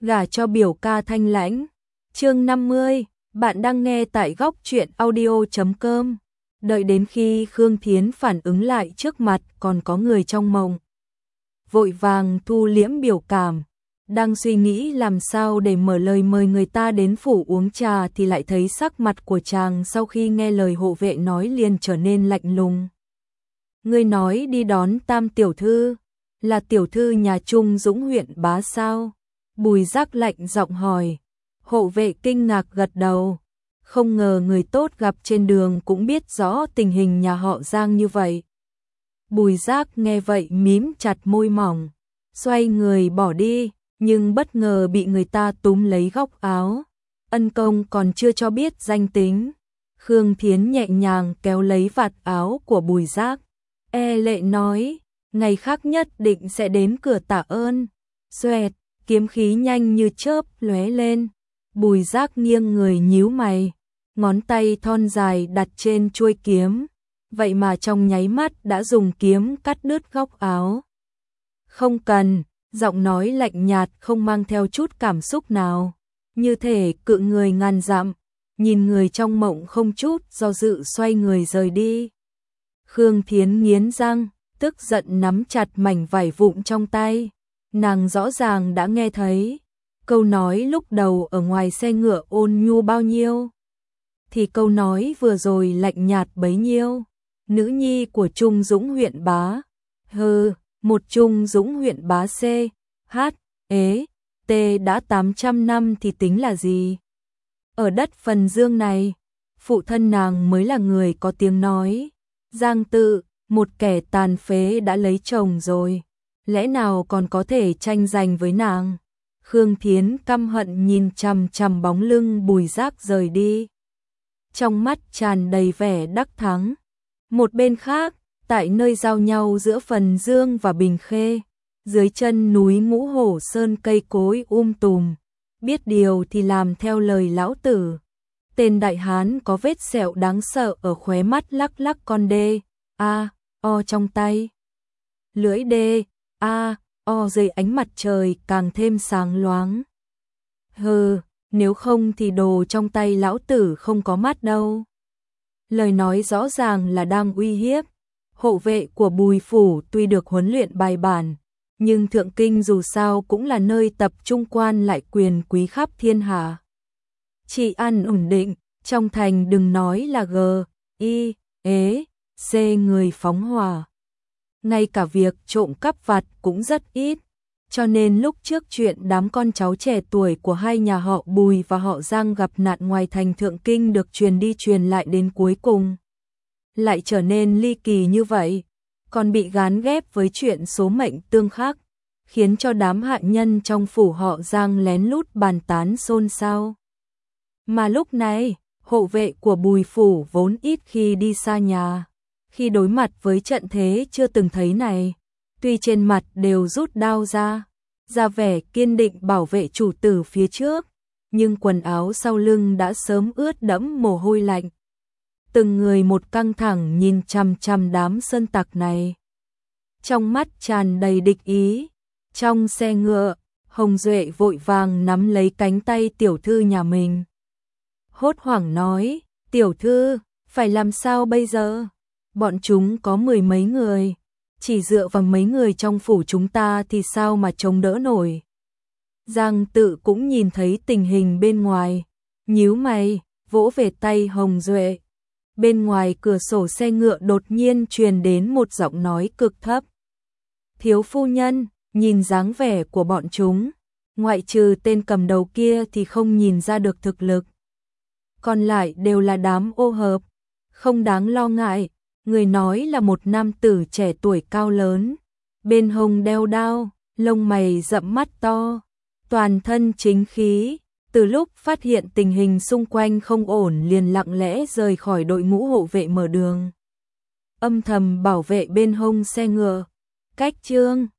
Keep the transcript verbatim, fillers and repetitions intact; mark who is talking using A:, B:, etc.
A: gả cho biểu ca thanh lãnh. Chương năm mươi, bạn đang nghe tại góc truyện audio chấm com. Đợi đến khi Khương Thiến phản ứng lại trước mặt còn có người trong mộng. Vội vàng thu liễm biểu cảm, đang suy nghĩ làm sao để mở lời mời người ta đến phủ uống trà thì lại thấy sắc mặt của chàng sau khi nghe lời hộ vệ nói liền trở nên lạnh lùng. Ngươi nói đi đón Tam tiểu thư, là tiểu thư nhà Trung Dũng huyện Bá sao? Bùi Giác lạnh giọng hỏi. Hộ vệ kinh ngạc gật đầu, không ngờ người tốt gặp trên đường cũng biết rõ tình hình nhà họ Giang như vậy. Bùi Giác nghe vậy mím chặt môi mỏng, xoay người bỏ đi, nhưng bất ngờ bị người ta túm lấy góc áo. Ân công còn chưa cho biết danh tính. Khương Thiến nhẹ nhàng kéo lấy vạt áo của Bùi Giác, e lệ nói, ngày khác nhất định sẽ đến cửa tạ ơn. Xoẹt, kiếm khí nhanh như chớp lóe lên. Bùi Giác nghiêng người nhíu mày, ngón tay thon dài đặt trên chuôi kiếm, vậy mà trong nháy mắt đã dùng kiếm cắt đứt góc áo. Không cần, giọng nói lạnh nhạt không mang theo chút cảm xúc nào, như thể cự người ngàn dặm, nhìn người trong mộng không chút do dự xoay người rời đi. Khương Thiến nghiến răng, tức giận nắm chặt mảnh vải vụn trong tay, nàng rõ ràng đã nghe thấy câu nói lúc đầu ở ngoài xe ngựa ôn nhu bao nhiêu, thì câu nói vừa rồi lạnh nhạt bấy nhiêu. Nữ nhi của Trung Dũng huyện Bá. Hừ, một Trung Dũng huyện Bá C, H, ế, T đã tám trăm năm thì tính là gì? Ở đất Phần Dương này, phụ thân nàng mới là người có tiếng nói. Giang Tự, một kẻ tàn phế đã lấy chồng rồi, lẽ nào còn có thể tranh giành với nàng? Khương Thiến căm hận nhìn chằm chằm bóng lưng Bùi Giác rời đi, trong mắt tràn đầy vẻ đắc thắng. Một bên khác, tại nơi giao nhau giữa Phần Dương và Bình Khê, dưới chân núi Ngũ Hổ Sơn cây cối um tùm, biết điều thì làm theo lời lão tử. Tên đại hán có vết sẹo đáng sợ ở khóe mắt lắc lắc con đê, a, o trong tay. Lưỡi đê, a, o dưới ánh mặt trời càng thêm sáng loáng. Hừ, nếu không thì đồ trong tay lão tử không có mắt đâu. Lời nói rõ ràng là đang uy hiếp. Hộ vệ của Bùi phủ tuy được huấn luyện bài bản, nhưng Thượng Kinh dù sao cũng là nơi tập trung quan lại quyền quý khắp thiên hạ. Trị an ổn định, trong thành đừng nói là G, I, ế, C người phóng hỏa. Ngay cả việc trộm cắp vặt cũng rất ít. Cho nên lúc trước chuyện đám con cháu trẻ tuổi của hai nhà họ Bùi và họ Giang gặp nạn ngoài thành Thượng Kinh được truyền đi truyền lại đến cuối cùng lại trở nên ly kỳ như vậy, còn bị gán ghép với chuyện số mệnh tương khắc, khiến cho đám hạ nhân trong phủ họ Giang lén lút bàn tán xôn xao. Mà lúc này, hộ vệ của Bùi phủ vốn ít khi đi xa nhà, khi đối mặt với trận thế chưa từng thấy này, tuy trên mặt đều rút đao ra, ra vẻ kiên định bảo vệ chủ tử phía trước, nhưng quần áo sau lưng đã sớm ướt đẫm mồ hôi lạnh. Từng người một căng thẳng nhìn chằm chằm đám sơn tặc này, trong mắt tràn đầy địch ý. Trong xe ngựa, Hồng Duệ vội vàng nắm lấy cánh tay tiểu thư nhà mình, hốt hoảng nói, tiểu thư, phải làm sao bây giờ? Bọn chúng có mười mấy người, chỉ dựa vào mấy người trong phủ chúng ta thì sao mà chống đỡ nổi. Giang Tự cũng nhìn thấy tình hình bên ngoài, nhíu mày, vỗ về tay Hồng Duệ. Bên ngoài cửa sổ xe ngựa đột nhiên truyền đến một giọng nói cực thấp. Thiếu phu nhân, nhìn dáng vẻ của bọn chúng, ngoại trừ tên cầm đầu kia thì không nhìn ra được thực lực. Còn lại đều là đám ô hợp, không đáng lo ngại. Người nói là một nam tử trẻ tuổi cao lớn, bên hông đeo đao, lông mày rậm mắt to, toàn thân chính khí. Từ lúc phát hiện tình hình xung quanh không ổn liền lặng lẽ rời khỏi đội ngũ hộ vệ mở đường, âm thầm bảo vệ bên hông xe ngựa. Cách Trương